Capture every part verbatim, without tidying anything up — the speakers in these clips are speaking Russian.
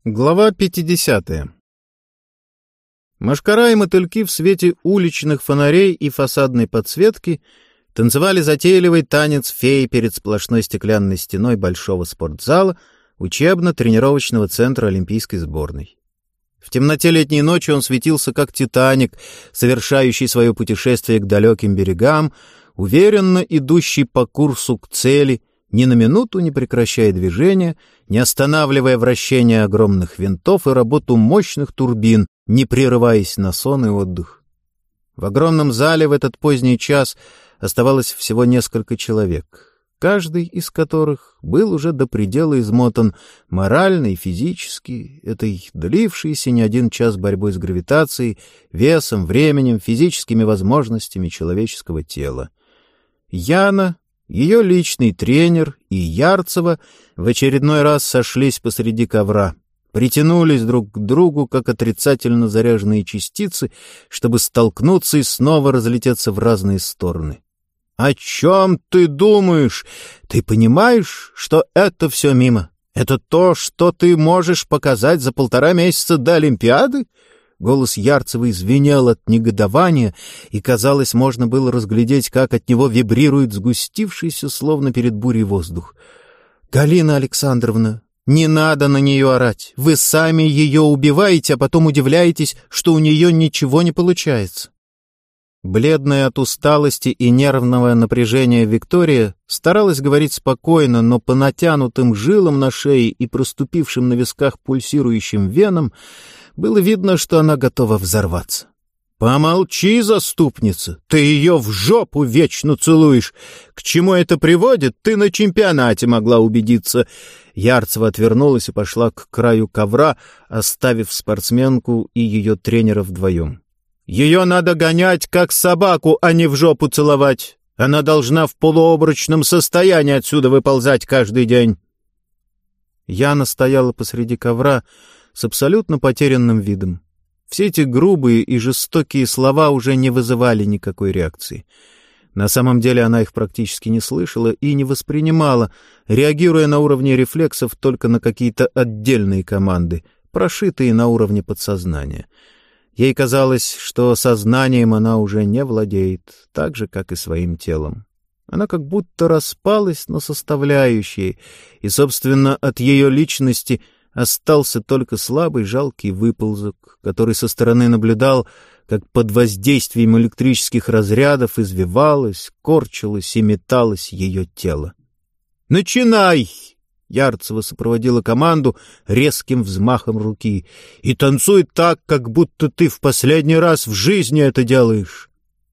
Глава пятидесятая. Мошкара и мотыльки в свете уличных фонарей и фасадной подсветки танцевали затейливый танец фей перед сплошной стеклянной стеной большого спортзала учебно-тренировочного центра Олимпийской сборной. В темноте летней ночи он светился, как «Титаник», совершающий свое путешествие к далеким берегам, уверенно идущий по курсу к цели, ни на минуту не прекращая движения, не останавливая вращение огромных винтов и работу мощных турбин, не прерываясь на сон и отдых. В огромном зале в этот поздний час оставалось всего несколько человек, каждый из которых был уже до предела измотан морально и физически этой длившейся не один час борьбой с гравитацией, весом, временем, физическими возможностями человеческого тела. Яна, ее личный тренер и Ярцева в очередной раз сошлись посреди ковра, притянулись друг к другу, как отрицательно заряженные частицы, чтобы столкнуться и снова разлететься в разные стороны. «О чем ты думаешь? Ты понимаешь, что это все мимо? Это то, что ты можешь показать за полтора месяца до Олимпиады?» Голос Ярцева звенел от негодования, и, казалось, можно было разглядеть, как от него вибрирует сгустившийся, словно перед бурей, воздух. «Галина Александровна, не надо на нее орать. Вы сами ее убиваете, а потом удивляетесь, что у нее ничего не получается». Бледная от усталости и нервного напряжения Виктория старалась говорить спокойно, но по натянутым жилам на шее и проступившим на висках пульсирующим венам было видно, что она готова взорваться. «Помолчи, заступница! Ты ее в жопу вечно целуешь! К чему это приводит, ты на чемпионате могла убедиться!» Ярцева отвернулась и пошла к краю ковра, оставив спортсменку и ее тренера вдвоем. «Ее надо гонять, как собаку, а не в жопу целовать! Она должна в полуобморочном состоянии отсюда выползать каждый день!» Яна стояла посреди ковра с абсолютно потерянным видом. Все эти грубые и жестокие слова уже не вызывали никакой реакции. На самом деле она их практически не слышала и не воспринимала, реагируя на уровне рефлексов только на какие-то отдельные команды, прошитые на уровне подсознания. Ей казалось, что сознанием она уже не владеет, так же, как и своим телом. Она как будто распалась на составляющие, и, собственно, от ее личности остался только слабый жалкий выползок, который со стороны наблюдал, как под воздействием электрических разрядов извивалось, корчилось и металось ее тело. «Начинай!» — Ярцева сопроводила команду резким взмахом руки. «И танцуй так, как будто ты в последний раз в жизни это делаешь!»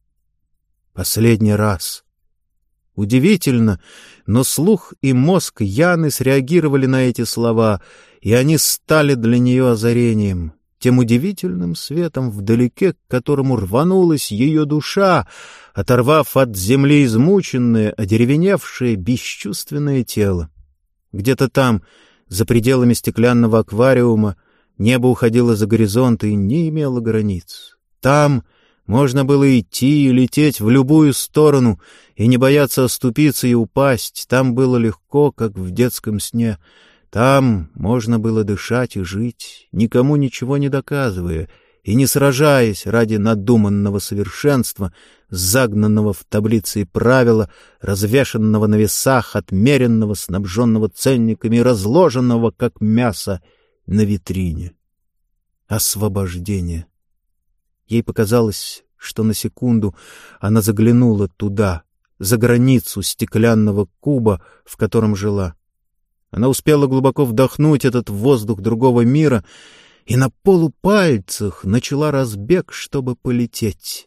«Последний раз!» Удивительно, но слух и мозг Яны среагировали на эти слова, и они стали для нее озарением, тем удивительным светом вдалеке, к которому рванулась ее душа, оторвав от земли измученное, одеревеневшее, бесчувственное тело. Где-то там, за пределами стеклянного аквариума, небо уходило за горизонт и не имело границ. Там можно было идти и лететь в любую сторону, и не бояться оступиться и упасть. Там было легко, как в детском сне. Там можно было дышать и жить, никому ничего не доказывая и не сражаясь ради надуманного совершенства, загнанного в таблице и правила, развешанного на весах, отмеренного, снабженного ценниками и разложенного, как мясо, на витрине. Освобождение. Ей показалось, что на секунду она заглянула туда, за границу стеклянного куба, в котором жила. Она успела глубоко вдохнуть этот воздух другого мира и на полупальцах начала разбег, чтобы полететь.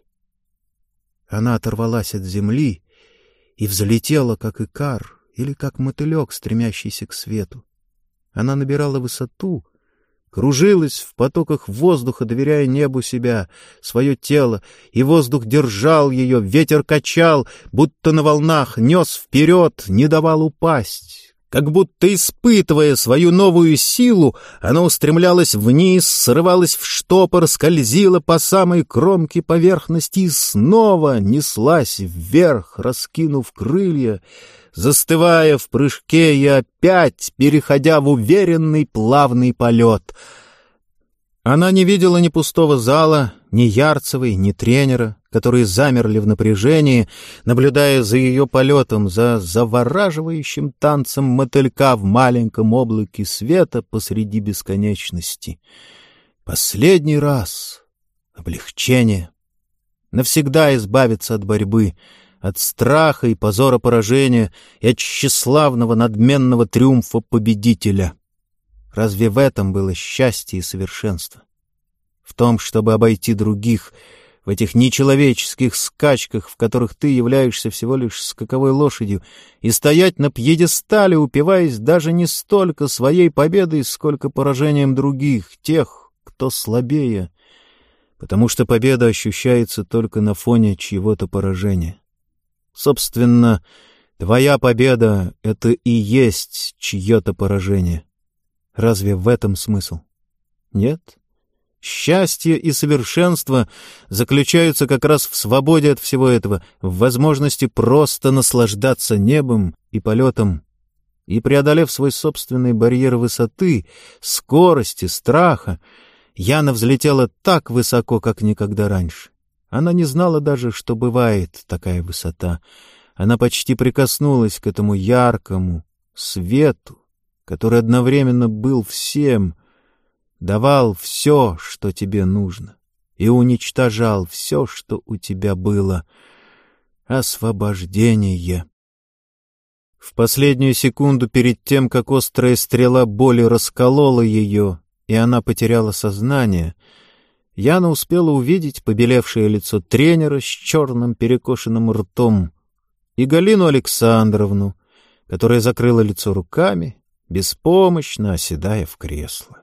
Она оторвалась от земли и взлетела, как икар или как мотылек, стремящийся к свету. Она набирала высоту, кружилась в потоках воздуха, доверяя небу себя, свое тело, и воздух держал ее, ветер качал, будто на волнах, нес вперед, не давал упасть. Как будто испытывая свою новую силу, она устремлялась вниз, срывалась в штопор, скользила по самой кромке поверхности и снова неслась вверх, раскинув крылья, застывая в прыжке и опять переходя в уверенный плавный полет. Она не видела ни пустого зала, ни Ярцевой, ни тренера, которые замерли в напряжении, наблюдая за ее полетом, за завораживающим танцем мотылька в маленьком облаке света посреди бесконечности. Последний раз. Облегчение. Навсегда избавиться от борьбы, от страха и позора поражения и от тщеславного надменного триумфа победителя. Разве в этом было счастье и совершенство? В том, чтобы обойти других, в этих нечеловеческих скачках, в которых ты являешься всего лишь скаковой лошадью, и стоять на пьедестале, упиваясь даже не столько своей победой, сколько поражением других, тех, кто слабее, потому что победа ощущается только на фоне чьего-то поражения. Собственно, твоя победа — это и есть чье-то поражение. Разве в этом смысл? Нет. Счастье и совершенство заключаются как раз в свободе от всего этого, в возможности просто наслаждаться небом и полетом. И, преодолев свой собственный барьер высоты, скорости, страха, Яна взлетела так высоко, как никогда раньше. Она не знала даже, что бывает такая высота. Она почти прикоснулась к этому яркому свету, который одновременно был всем, давал все, что тебе нужно, и уничтожал все, что у тебя было. Освобождение. В последнюю секунду перед тем, как острая стрела боли расколола ее, и она потеряла сознание, Яна успела увидеть побелевшее лицо тренера с черным перекошенным ртом и Галину Александровну, которая закрыла лицо руками, беспомощно оседая в кресло.